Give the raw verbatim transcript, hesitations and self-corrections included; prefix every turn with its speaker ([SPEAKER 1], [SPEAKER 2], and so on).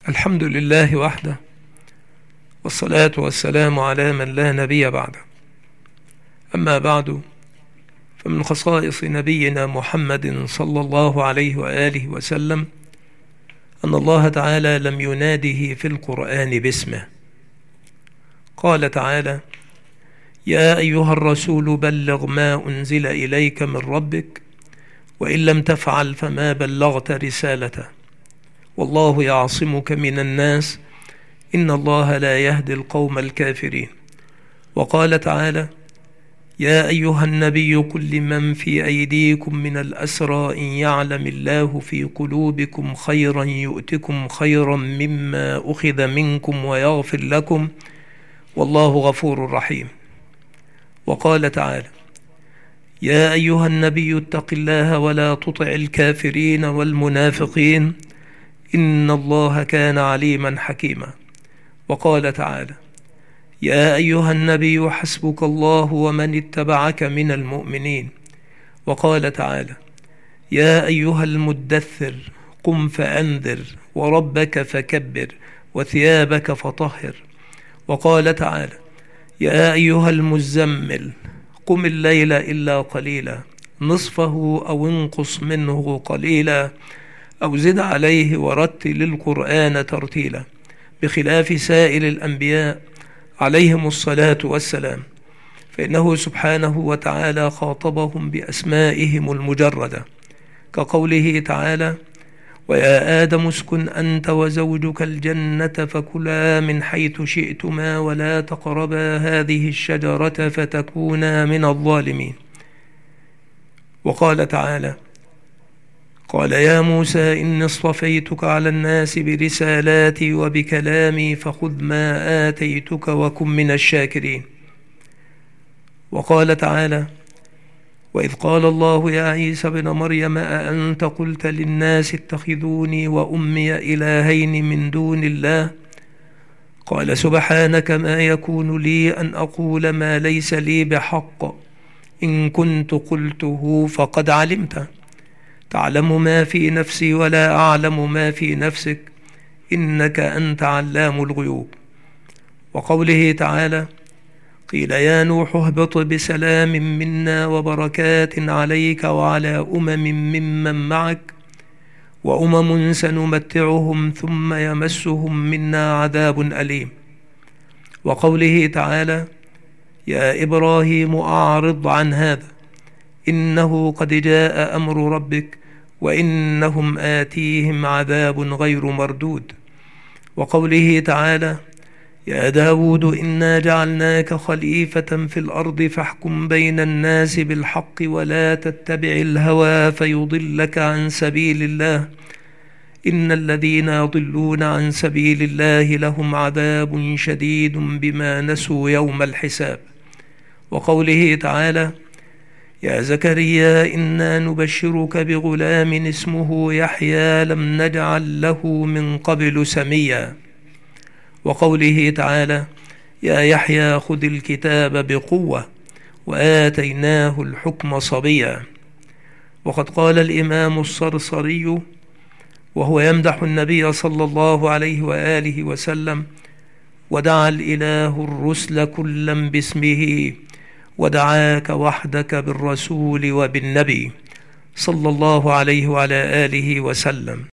[SPEAKER 1] الحمد لله وحده، والصلاة والسلام على من لا نبي بعده. أما بعد، فمن خصائص نبينا محمد صلى الله عليه وآله وسلم أن الله تعالى لم يناده في القرآن باسمه. قال تعالى: يا أيها الرسول بلغ ما أنزل إليك من ربك وإن لم تفعل فما بلغت رسالته والله يعصمك من الناس إن الله لا يهدي القوم الكافرين. وقال تعالى: يا أيها النبي قل لمن في أيديكم من الأسرى إن يعلم الله في قلوبكم خيرا يؤتكم خيرا مما أخذ منكم ويغفر لكم والله غفور رحيم. وقال تعالى: يا أيها النبي اتق الله ولا تطع الكافرين والمنافقين إن الله كان عليما حكيما. وقال تعالى: يا أيها النبي حسبك الله ومن اتبعك من المؤمنين. وقال تعالى: يا أيها المدثر قم فأنذر وربك فكبر وثيابك فطهر. وقال تعالى: يا أيها المزمل قم الليل إلا قليلا نصفه أو انقص منه قليلا أو زد عليه ورتل القرآن ترتيلا، بخلاف سائر الأنبياء عليهم الصلاة والسلام، فإنه سبحانه وتعالى خاطبهم بأسمائهم المجردة، كقوله تعالى: ويا آدم اسكن أنت وزوجك الجنة فكلا من حيث شئتما ولا تقربا هذه الشجرة فتكونا من الظالمين. وقال تعالى: قال يا موسى إني اصطفيتك على الناس برسالاتي وبكلامي فخذ ما آتيتك وكن من الشاكرين. وقال تعالى: وإذ قال الله يا عيسى ابن مريم أأنت قلت للناس اتخذوني وأمي إلهين من دون الله قال سبحانك ما يكون لي أن أقول ما ليس لي بحق إن كنت قلته فقد علمته تعلم ما في نفسي ولا أعلم ما في نفسك إنك أنت علام الغيوب. وقوله تعالى: قيل يا نوح اهبط بسلام منا وبركات عليك وعلى أمم ممن معك وأمم سنمتعهم ثم يمسهم منا عذاب أليم. وقوله تعالى: يا إبراهيم أعرض عن هذا إنه قد جاء أمر ربك وإنهم آتيهم عذاب غير مردود. وقوله تعالى: يا داود إنا جعلناك خليفة في الأرض فاحكم بين الناس بالحق ولا تتبع الهوى فيضلك عن سبيل الله إن الذين يضلون عن سبيل الله لهم عذاب شديد بما نسوا يوم الحساب. وقوله تعالى: يا زكريا إنا نبشرك بغلام اسمه يحيى لم نجعل له من قبل سميا. وقوله تعالى: يا يحيى خذ الكتاب بقوة وآتيناه الحكم صبيا. وقد قال الإمام الصرصري وهو يمدح النبي صلى الله عليه وآله وسلم: ودعا الإله الرسل كلا باسمه ودعاك وحدك بالرسول وبالنبي صلى الله عليه وعلى آله وسلم.